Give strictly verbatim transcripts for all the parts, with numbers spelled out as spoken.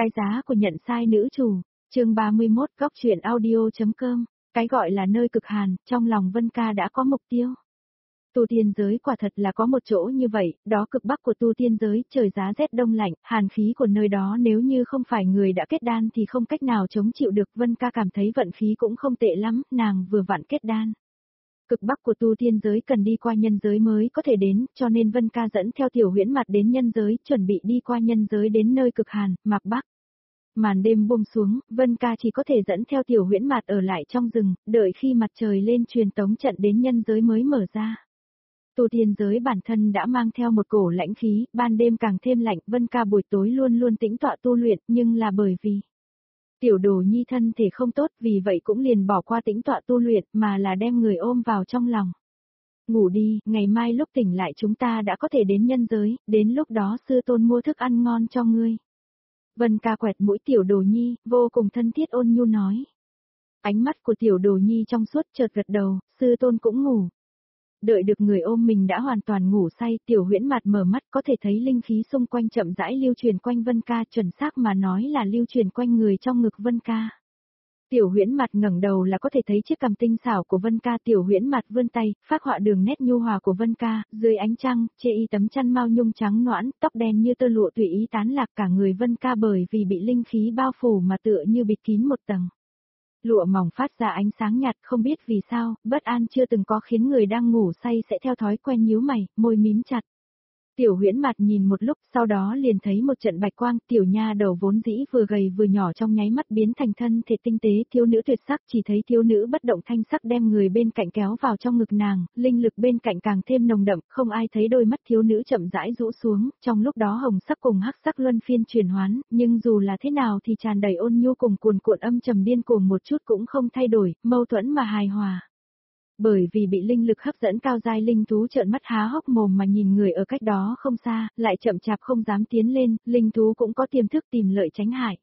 Cái giá của nhận sai nữ chủ, chương ba mươi mốt góc truyện audio.com, cái gọi là nơi cực hàn, trong lòng Vân Ca đã có mục tiêu. Tu tiên giới quả thật là có một chỗ như vậy, đó cực bắc của tu tiên giới, trời giá rét đông lạnh, hàn khí của nơi đó nếu như không phải người đã kết đan thì không cách nào chống chịu được. Vân Ca cảm thấy vận khí cũng không tệ lắm, nàng vừa vặn kết đan. Cực bắc của tu tiên giới cần đi qua nhân giới mới có thể đến, cho nên Vân Ca dẫn theo Tiểu Huyễn Mặt đến nhân giới, chuẩn bị đi qua nhân giới đến nơi cực hàn, Mạc Bắc. Màn đêm buông xuống, Vân Ca chỉ có thể dẫn theo Tiểu Huyễn Mặt ở lại trong rừng, đợi khi mặt trời lên truyền tống trận đến nhân giới mới mở ra. Tu tiên giới bản thân đã mang theo một cổ lãnh khí, ban đêm càng thêm lạnh. Vân Ca buổi tối luôn luôn tĩnh tọa tu luyện, nhưng là bởi vì Tiểu Đồ Nhi thân thể không tốt, vì vậy cũng liền bỏ qua tĩnh tọa tu luyện, mà là đem người ôm vào trong lòng. Ngủ đi, ngày mai lúc tỉnh lại chúng ta đã có thể đến nhân giới, đến lúc đó sư tôn mua thức ăn ngon cho ngươi. Vân Ca quẹt mũi Tiểu Đồ Nhi, vô cùng thân thiết ôn nhu nói. Ánh mắt của Tiểu Đồ Nhi trong suốt, chợt gật đầu, sư tôn cũng ngủ. Đợi được người ôm mình đã hoàn toàn ngủ say, Tiểu Huyễn Mặt mở mắt, có thể thấy linh khí xung quanh chậm rãi lưu truyền quanh Vân Ca, chuẩn xác mà nói là lưu truyền quanh người trong ngực Vân Ca. Tiểu Huyễn Mặt ngẩng đầu là có thể thấy chiếc cằm tinh xảo của Vân Ca. Tiểu Huyễn Mặt vươn tay, phác họa đường nét nhu hòa của Vân Ca, dưới ánh trăng, chê y tấm chăn mao nhung trắng nõn, tóc đen như tơ lụa tùy ý tán lạc, cả người Vân Ca bởi vì bị linh khí bao phủ mà tựa như bịt kín một tầng. Lụa mỏng phát ra ánh sáng nhạt, không biết vì sao, bất an chưa từng có khiến người đang ngủ say sẽ theo thói quen nhíu mày, môi mím chặt. Tiểu Huyễn Mặt nhìn một lúc, sau đó liền thấy một trận bạch quang, tiểu nha đầu vốn dĩ vừa gầy vừa nhỏ trong nháy mắt biến thành thân thể tinh tế, thiếu nữ tuyệt sắc, chỉ thấy thiếu nữ bất động thanh sắc đem người bên cạnh kéo vào trong ngực nàng, linh lực bên cạnh càng thêm nồng đậm, không ai thấy đôi mắt thiếu nữ chậm rãi rũ xuống, trong lúc đó hồng sắc cùng hắc sắc luân phiên chuyển hoán, nhưng dù là thế nào thì tràn đầy ôn nhu cùng cuồn cuộn âm trầm điên cuồng một chút cũng không thay đổi, mâu thuẫn mà hài hòa. Bởi vì bị linh lực hấp dẫn, cao giai linh thú trợn mắt há hốc mồm mà nhìn người ở cách đó không xa, lại chậm chạp không dám tiến lên, linh thú cũng có tiềm thức tìm lợi tránh hại.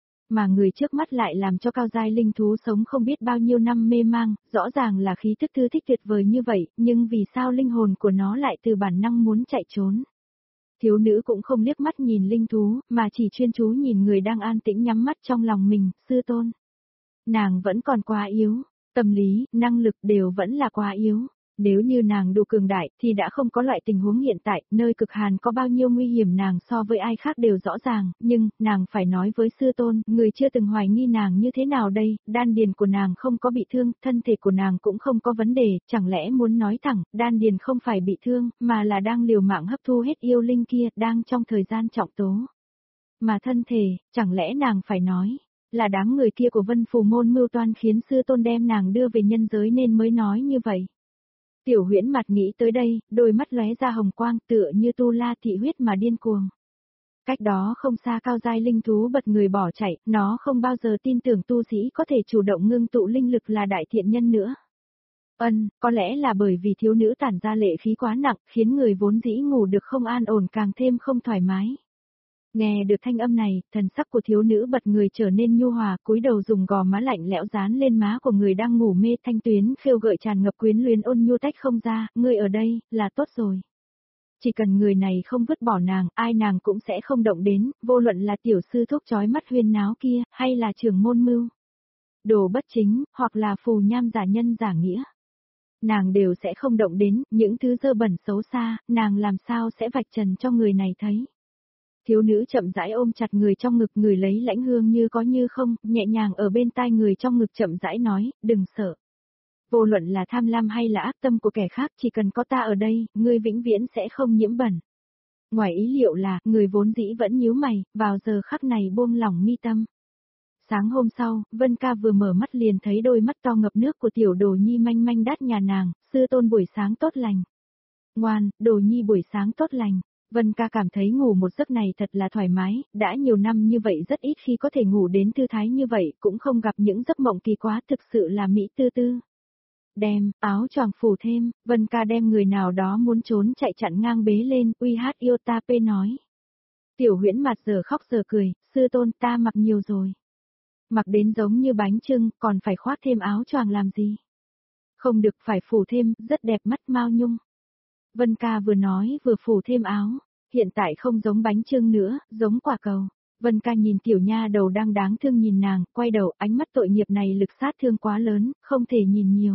Mà người trước mắt lại làm cho cao giai linh thú sống không biết bao nhiêu năm mê mang, rõ ràng là khí tức thư thích tuyệt vời như vậy, nhưng vì sao linh hồn của nó lại từ bản năng muốn chạy trốn. Thiếu nữ cũng không liếc mắt nhìn linh thú, mà chỉ chuyên chú nhìn người đang an tĩnh nhắm mắt trong lòng mình, sư tôn. Nàng vẫn còn quá yếu. Tâm lý, năng lực đều vẫn là quá yếu. Nếu như nàng đủ cường đại thì đã không có loại tình huống hiện tại, nơi cực hàn có bao nhiêu nguy hiểm nàng so với ai khác đều rõ ràng, nhưng, nàng phải nói với sư tôn, người chưa từng hoài nghi nàng như thế nào đây, đan điền của nàng không có bị thương, thân thể của nàng cũng không có vấn đề, chẳng lẽ muốn nói thẳng, đan điền không phải bị thương, mà là đang liều mạng hấp thu hết yêu linh kia, đang trong thời gian trọng tố. Mà thân thể, chẳng lẽ nàng phải nói là đám người kia của Vân Phù Môn mưu toan khiến sư tôn đem nàng đưa về nhân giới nên mới nói như vậy. Tiểu Huyễn Mặt nghĩ tới đây, đôi mắt lóe ra hồng quang tựa như tu la thị huyết mà điên cuồng. Cách đó không xa cao giai linh thú bật người bỏ chạy, nó không bao giờ tin tưởng tu sĩ có thể chủ động ngưng tụ linh lực là đại thiện nhân nữa. Ân, có lẽ là bởi vì thiếu nữ tản ra lệ khí quá nặng, khiến người vốn dĩ ngủ được không an ổn càng thêm không thoải mái. Nghe được thanh âm này, thần sắc của thiếu nữ bật người trở nên nhu hòa, cúi đầu dùng gò má lạnh lẽo dán lên má của người đang ngủ mê, thanh tuyến khêu gợi tràn ngập quyến luyến ôn nhu tách không ra, ngươi ở đây, là tốt rồi. Chỉ cần người này không vứt bỏ nàng, ai nàng cũng sẽ không động đến, vô luận là tiểu sư thúc chói mắt huyên náo kia, hay là trưởng môn mưu. Đồ bất chính, hoặc là phù nham giả nhân giả nghĩa. Nàng đều sẽ không động đến, những thứ dơ bẩn xấu xa, nàng làm sao sẽ vạch trần cho người này thấy. Thiếu nữ chậm rãi ôm chặt người trong ngực, người lấy lãnh hương như có như không, nhẹ nhàng ở bên tai người trong ngực chậm rãi nói, đừng sợ. Vô luận là tham lam hay là ác tâm của kẻ khác, chỉ cần có ta ở đây, ngươi vĩnh viễn sẽ không nhiễm bẩn. Ngoài ý liệu là, người vốn dĩ vẫn nhíu mày, vào giờ khắc này buông lỏng mi tâm. Sáng hôm sau, Vân Ca vừa mở mắt liền thấy đôi mắt to ngập nước của Tiểu Đồ Nhi manh manh đát nhà nàng, sư tôn buổi sáng tốt lành. Ngoan, Đồ Nhi buổi sáng tốt lành. Vân Ca cảm thấy ngủ một giấc này thật là thoải mái, đã nhiều năm như vậy rất ít khi có thể ngủ đến tư thái như vậy, cũng không gặp những giấc mộng kỳ quá, thực sự là mỹ tư tư. Đem, áo choàng phủ thêm, Vân Ca đem người nào đó muốn trốn chạy chặn ngang bế lên, uy hát yêu ta pê nói. Tiểu Huyễn Mặt giờ khóc giờ cười, sư tôn ta mặc nhiều rồi. Mặc đến giống như bánh chưng, còn phải khoác thêm áo choàng làm gì? Không được, phải phủ thêm, rất đẹp mắt Mao Nhung. Vân Ca vừa nói vừa phủ thêm áo, hiện tại không giống bánh chưng nữa, giống quả cầu. Vân Ca nhìn tiểu nha đầu đang đáng thương nhìn nàng, quay đầu, ánh mắt tội nghiệp này lực sát thương quá lớn, không thể nhìn nhiều.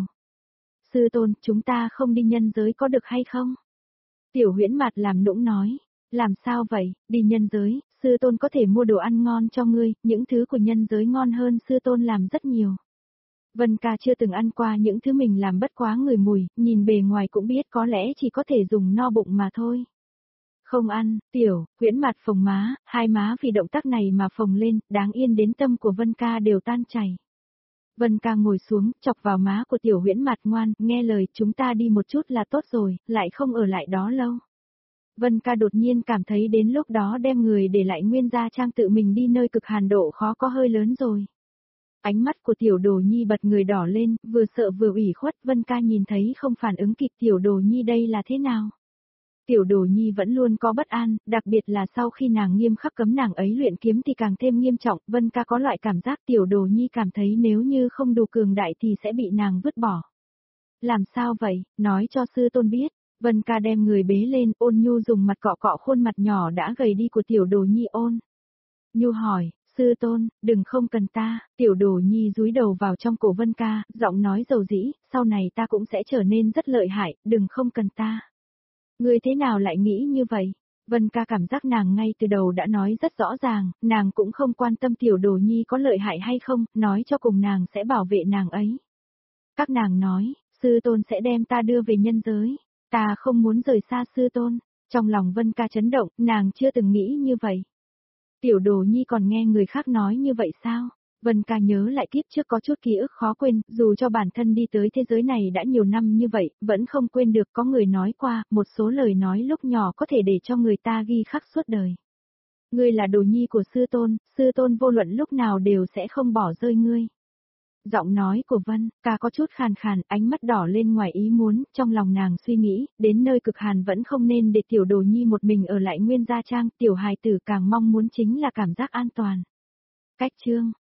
Sư tôn, chúng ta không đi nhân giới có được hay không? Tiểu Huyễn Mạt làm nũng nói, làm sao vậy, đi nhân giới, sư tôn có thể mua đồ ăn ngon cho ngươi, những thứ của nhân giới ngon hơn sư tôn làm rất nhiều. Vân Ca chưa từng ăn qua những thứ mình làm bất quá người mùi, nhìn bề ngoài cũng biết có lẽ chỉ có thể dùng no bụng mà thôi. Không ăn, Tiểu Huyễn Mạt phồng má, hai má vì động tác này mà phồng lên, đáng yên đến tâm của Vân Ca đều tan chảy. Vân Ca ngồi xuống, chọc vào má của Tiểu Huyễn Mạt, ngoan, nghe lời, chúng ta đi một chút là tốt rồi, lại không ở lại đó lâu. Vân Ca đột nhiên cảm thấy đến lúc đó đem người để lại Nguyên Gia Trang tự mình đi nơi cực hàn độ khó có hơi lớn rồi. Ánh mắt của Tiểu Đồ Nhi bật người đỏ lên, vừa sợ vừa ủy khuất, Vân Ca nhìn thấy không phản ứng kịp Tiểu Đồ Nhi đây là thế nào. Tiểu Đồ Nhi vẫn luôn có bất an, đặc biệt là sau khi nàng nghiêm khắc cấm nàng ấy luyện kiếm thì càng thêm nghiêm trọng, Vân Ca có loại cảm giác Tiểu Đồ Nhi cảm thấy nếu như không đủ cường đại thì sẽ bị nàng vứt bỏ. Làm sao vậy, nói cho sư tôn biết. Vân Ca đem người bế lên, Ôn Nhu dùng mặt cọ cọ khuôn mặt nhỏ đã gầy đi của Tiểu Đồ Nhi. Ôn Nhu hỏi, sư tôn, đừng không cần ta, Tiểu Đồ Nhi dúi đầu vào trong cổ Vân Ca, giọng nói dầu dĩ, sau này ta cũng sẽ trở nên rất lợi hại, đừng không cần ta. Ngươi thế nào lại nghĩ như vậy? Vân Ca cảm giác nàng ngay từ đầu đã nói rất rõ ràng, nàng cũng không quan tâm Tiểu Đồ Nhi có lợi hại hay không, nói cho cùng nàng sẽ bảo vệ nàng ấy. Các nàng nói, sư tôn sẽ đem ta đưa về nhân giới. Ta không muốn rời xa sư tôn, trong lòng Vân Ca chấn động, nàng chưa từng nghĩ như vậy. Tiểu Đồ Nhi còn nghe người khác nói như vậy sao? Vân Ca nhớ lại kiếp trước có chút ký ức khó quên, dù cho bản thân đi tới thế giới này đã nhiều năm như vậy, vẫn không quên được có người nói qua, một số lời nói lúc nhỏ có thể để cho người ta ghi khắc suốt đời. Ngươi là Đồ Nhi của sư tôn, sư tôn vô luận lúc nào đều sẽ không bỏ rơi ngươi. Giọng nói của Vân Ca có chút khàn khàn, ánh mắt đỏ lên ngoài ý muốn, trong lòng nàng suy nghĩ, đến nơi cực hàn vẫn không nên để Tiểu Đồ Nhi một mình ở lại Nguyên Gia Trang, tiểu hài tử càng mong muốn chính là cảm giác an toàn. Cách chương